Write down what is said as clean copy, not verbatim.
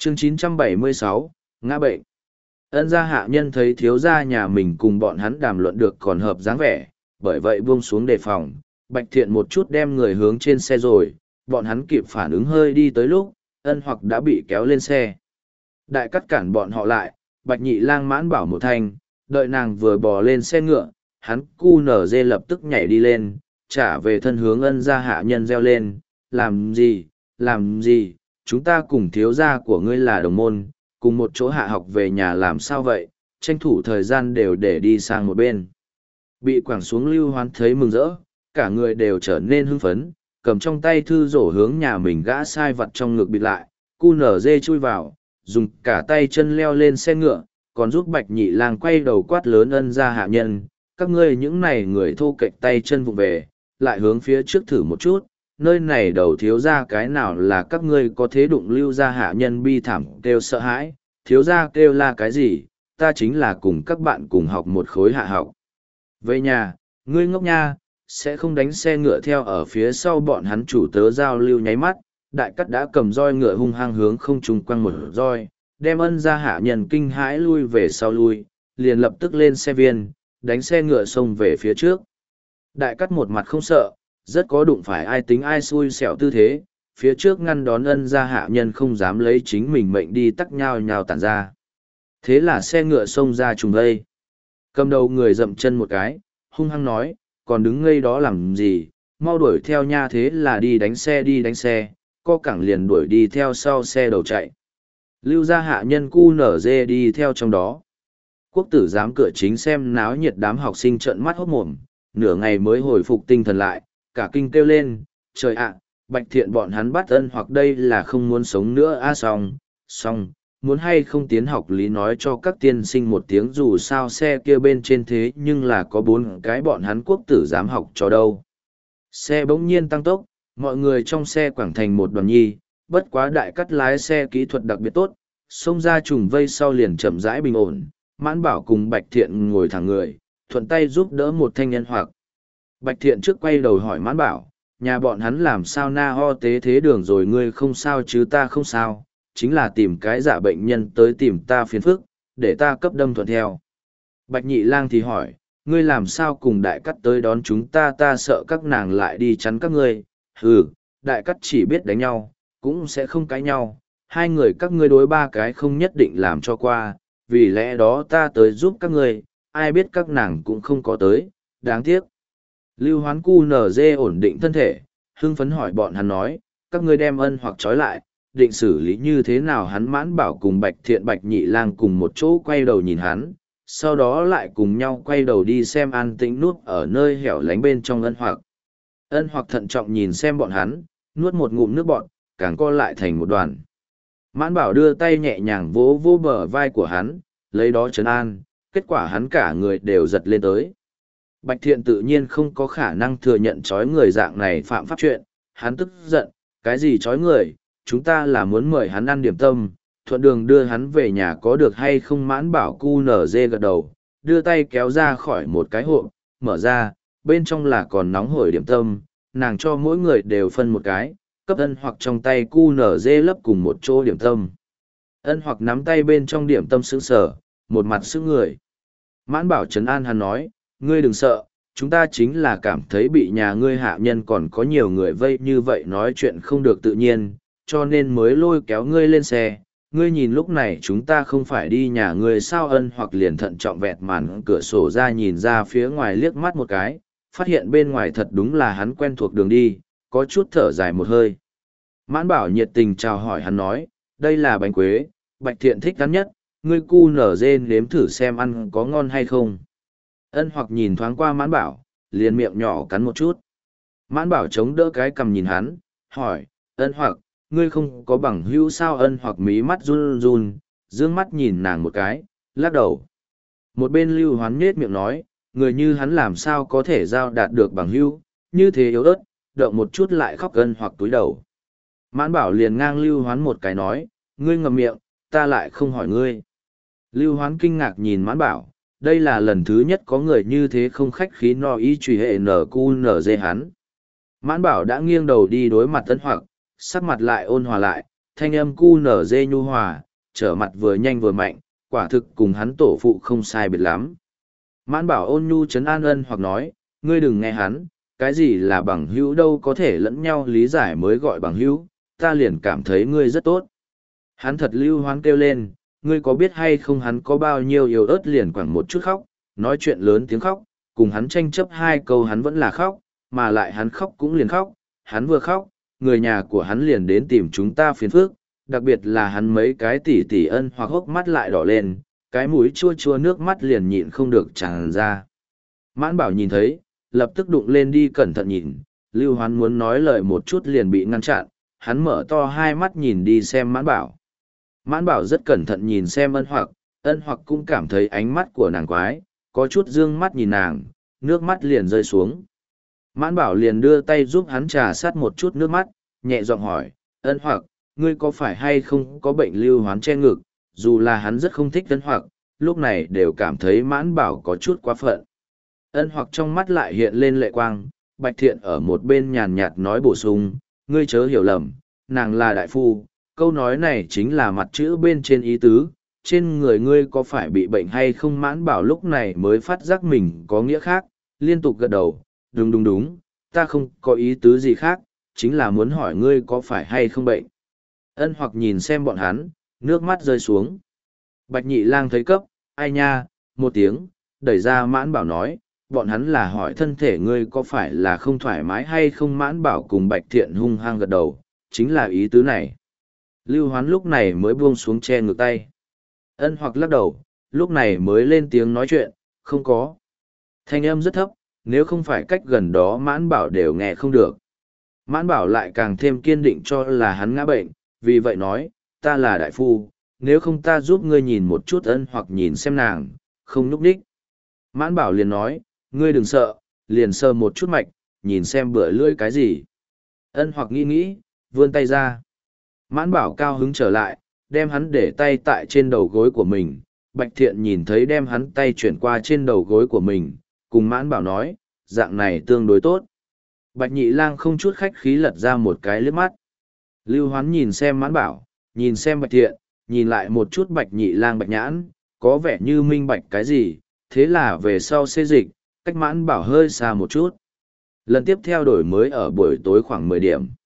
Chương 976, ngã bệnh. Ân gia hạ nhân thấy thiếu gia nhà mình cùng bọn hắn đàm luận được còn hợp dáng vẻ, bởi vậy buông xuống đề phòng, Bạch Thiện một chút đem người hướng trên xe rồi, bọn hắn kịp phản ứng hơi đi tới lúc, Ân Hoặc đã bị kéo lên xe. Đại cắt cản bọn họ lại, Bạch Nhị Lang Mãn Bảo một thanh, đợi nàng vừa bò lên xe ngựa, hắn cu nở dê lập tức nhảy đi lên, trả về thân hướng Ân gia hạ nhân reo lên, làm gì, chúng ta cùng thiếu gia của ngươi là đồng môn, cùng một chỗ hạ học về nhà làm sao vậy, tranh thủ thời gian đều để đi sang một bên. Bị quẳng xuống Lưu Hoán thấy mừng rỡ, cả người đều trở nên hưng phấn, cầm trong tay thư rổ hướng nhà mình gã sai vặt trong ngực bịt lại, cu nở dê chui vào, dùng cả tay chân leo lên xe ngựa, còn giúp Bạch Nhị Lang quay đầu quát lớn Ân gia hạ nhân, các ngươi những này người thô kệch tay chân vụng về, lại hướng phía trước thử một chút, nơi này đầu thiếu ra cái nào là các ngươi có thế đụng Lưu gia hạ nhân bi thảm kêu sợ hãi, thiếu ra kêu là cái gì, ta chính là cùng các bạn cùng học một khối hạ học. Về nhà, ngươi ngốc nha, sẽ không đánh xe ngựa theo ở phía sau bọn hắn chủ tớ giao lưu nháy mắt, đại cắt đã cầm roi ngựa hung hăng hướng không trung quăng một roi, đem Ân gia hạ nhân kinh hãi lui về sau lui, liền lập tức lên xe viên, đánh xe ngựa xông về phía trước. Đại cắt một mặt không sợ, rất có đụng phải ai tính ai xui xẻo tư thế, phía trước ngăn đón Ân gia hạ nhân không dám lấy chính mình mệnh đi tắc nhao nhao tản ra. Thế là xe ngựa xông ra trùng vây. Cầm đầu người dậm chân một cái, hung hăng nói, còn đứng ngây đó làm gì, mau đuổi theo nha, thế là đi đánh xe, co cẳng liền đuổi đi theo sau xe đầu chạy. Lưu gia hạ nhân cu nở dê đi theo trong đó. Quốc tử giám cửa chính xem náo nhiệt đám học sinh trợn mắt hốt mồm, nửa ngày mới hồi phục tinh thần lại, cả kinh kêu lên, trời ạ, Bạch Thiện bọn hắn bắt Ân Hoặc đây là không muốn sống nữa a xong, muốn hay không tiến học lý nói cho các tiên sinh một tiếng dù sao xe kia bên trên thế nhưng là có 4 cái bọn hắn quốc tử giám học cho đâu. Xe bỗng nhiên tăng tốc, mọi người trong xe quảng thành một đoàn nhi, bất quá đại cắt lái xe kỹ thuật đặc biệt tốt, xông ra trùng vây sau liền chậm rãi bình ổn, Mãn Bảo cùng Bạch Thiện ngồi thẳng người, thuận tay giúp đỡ một thanh nhân Hoặc. Bạch Thiện trước quay đầu hỏi Mãn Bảo, nhà bọn hắn làm sao na ho tế thế đường rồi, ngươi không sao chứ? Ta không sao, chính là tìm cái giả bệnh nhân tới tìm ta phiền phức, để ta cấp đâm thuận theo. Bạch Nhị Lang thì hỏi, ngươi làm sao cùng đại cắt tới đón chúng ta, ta sợ các nàng lại đi chắn các ngươi. Hừ, đại cắt chỉ biết đánh nhau, cũng sẽ không cãi nhau, hai người các ngươi đối 3 cái không nhất định làm cho qua, vì lẽ đó ta tới giúp các ngươi, ai biết các nàng cũng không có tới, đáng tiếc. Lưu Hoán cu nở dê ổn định thân thể, hưng phấn hỏi bọn hắn nói, các ngươi đem Ân Hoặc trói lại, định xử lý như thế nào? Hắn Mãn Bảo cùng Bạch Thiện Bạch Nhị Lang cùng một chỗ quay đầu nhìn hắn, sau đó lại cùng nhau quay đầu đi xem an tĩnh nuốt ở nơi hẻo lánh bên trong Ân Hoặc. Ân Hoặc thận trọng nhìn xem bọn hắn, nuốt một ngụm nước bọt, càng co lại thành một đoàn. Mãn Bảo đưa tay nhẹ nhàng vỗ vỗ bờ vai của hắn, lấy đó trấn an, kết quả hắn cả người đều giật lên tới. Bạch Thiện tự nhiên không có khả năng thừa nhận trói người dạng này phạm pháp chuyện, hắn tức giận, cái gì trói người, chúng ta là muốn mời hắn ăn điểm tâm, thuận đường đưa hắn về nhà có được hay không? Mãn Bảo cu nở dê gật đầu, đưa tay kéo ra khỏi một cái hộp, mở ra, bên trong là còn nóng hổi điểm tâm, nàng cho mỗi người đều phân một cái, cấp Ân Hoặc trong tay cu nở dê lấp cùng một chỗ điểm tâm. Ân Hoặc nắm tay bên trong điểm tâm sững sờ, một mặt sững người. Mãn Bảo trấn an hắn nói, ngươi đừng sợ, chúng ta chính là cảm thấy bị nhà ngươi hạ nhân còn có nhiều người vây như vậy nói chuyện không được tự nhiên, cho nên mới lôi kéo ngươi lên xe. Ngươi nhìn lúc này chúng ta không phải đi nhà ngươi sao? Ân Hoặc liền thận trọng vẹt màn cửa sổ ra nhìn ra phía ngoài liếc mắt một cái, phát hiện bên ngoài thật đúng là hắn quen thuộc đường đi, có chút thở dài một hơi. Mãn Bảo nhiệt tình chào hỏi hắn nói, đây là bánh quế, Bạch Thiện thích ăn nhất, ngươi cu nở dê nếm thử xem ăn có ngon hay không. Ân Hoặc nhìn thoáng qua Mãn Bảo, liền miệng nhỏ cắn một chút. Mãn Bảo chống đỡ cái cằm nhìn hắn, hỏi, Ân Hoặc, ngươi không có bằng hữu sao? Ân Hoặc mí mắt run run, dương mắt nhìn nàng một cái, lắc đầu. Một bên Lưu Hoán nhết miệng nói, người như hắn làm sao có thể giao đạt được bằng hữu, như thế yếu ớt, động một chút lại khóc. Ân Hoặc túi đầu. Mãn Bảo liền ngang Lưu Hoán một cái nói, ngươi ngậm miệng, ta lại không hỏi ngươi. Lưu Hoán kinh ngạc nhìn Mãn Bảo, đây là lần thứ nhất có người như thế không khách khí no ý truy hệ nở cu nở dê hắn. Mãn Bảo đã nghiêng đầu đi đối mặt Ân Hoặc, sắc mặt lại ôn hòa lại, thanh âm cu nở dê nhu hòa, trở mặt vừa nhanh vừa mạnh, quả thực cùng hắn tổ phụ không sai biệt lắm. Mãn Bảo ôn nhu trấn an Ân Hoặc nói, ngươi đừng nghe hắn, cái gì là bằng hữu đâu có thể lẫn nhau lý giải mới gọi bằng hữu, ta liền cảm thấy ngươi rất tốt. Hắn thật lưu hoán kêu lên, ngươi có biết hay không hắn có bao nhiêu yếu ớt liền quẳng một chút khóc, nói chuyện lớn tiếng khóc, cùng hắn tranh chấp 2 câu hắn vẫn là khóc, mà lại hắn khóc cũng liền khóc, hắn vừa khóc, người nhà của hắn liền đến tìm chúng ta phiền phức, đặc biệt là hắn mấy cái tỉ tỉ Ân Hoặc hốc mắt lại đỏ lên, cái mũi chua chua nước mắt liền nhịn không được tràn ra. Mãn Bảo nhìn thấy, lập tức đụng lên đi cẩn thận nhìn, Lưu Hoán muốn nói lời một chút liền bị ngăn chặn, hắn mở to 2 mắt nhìn đi xem Mãn Bảo. Mãn Bảo rất cẩn thận nhìn xem Ân Hoặc cũng cảm thấy ánh mắt của nàng quái, có chút dương mắt nhìn nàng, nước mắt liền rơi xuống. Mãn Bảo liền đưa tay giúp hắn trà sát một chút nước mắt, nhẹ giọng hỏi, Ân Hoặc, ngươi có phải hay không có bệnh Lưu Hoán che ngực, dù là hắn rất không thích Ân Hoặc, lúc này đều cảm thấy Mãn Bảo có chút quá phận. Ân Hoặc trong mắt lại hiện lên lệ quang, Bạch Thiện ở một bên nhàn nhạt nói bổ sung, ngươi chớ hiểu lầm, nàng là đại phu, câu nói này chính là mặt chữ bên trên ý tứ, trên người ngươi có phải bị bệnh hay không. Mãn Bảo lúc này mới phát giác mình có nghĩa khác, liên tục gật đầu, đúng, ta không có ý tứ gì khác, chính là muốn hỏi ngươi có phải hay không bệnh. Ân Hoặc nhìn xem bọn hắn, nước mắt rơi xuống. Bạch Nhị Lang thấy cấp, ai nha, một tiếng, đẩy ra Mãn Bảo nói, bọn hắn là hỏi thân thể ngươi có phải là không thoải mái hay không. Mãn Bảo cùng Bạch Thiện hung hăng gật đầu, chính là ý tứ này. Lưu Hoán lúc này mới buông xuống che ngược tay. Ân Hoặc lắc đầu, lúc này mới lên tiếng nói chuyện, không có. Thanh âm rất thấp, nếu không phải cách gần đó Mãn Bảo đều nghe không được. Mãn Bảo lại càng thêm kiên định cho là hắn ngã bệnh, vì vậy nói, ta là đại phu, nếu không ta giúp ngươi nhìn một chút. Ân Hoặc nhìn xem nàng, không núp đích. Mãn Bảo liền nói, ngươi đừng sợ, liền sờ một chút mạch, nhìn xem bữa lưỡi cái gì. Ân Hoặc nghĩ, vươn tay ra. Mãn Bảo cao hứng trở lại, đem hắn để tay tại trên đầu gối của mình. Bạch Thiện nhìn thấy đem hắn tay chuyển qua trên đầu gối của mình, cùng Mãn Bảo nói, dạng này tương đối tốt. Bạch Nhị Lang không chút khách khí lật ra một cái liếc mắt. Lưu Hoán nhìn xem Mãn Bảo, nhìn xem Bạch Thiện, nhìn lại một chút Bạch Nhị Lang Bạch Nhãn, có vẻ như minh bạch cái gì, thế là về sau xê dịch, cách Mãn Bảo hơi xa một chút. Lần tiếp theo đổi mới ở buổi tối khoảng 10 điểm.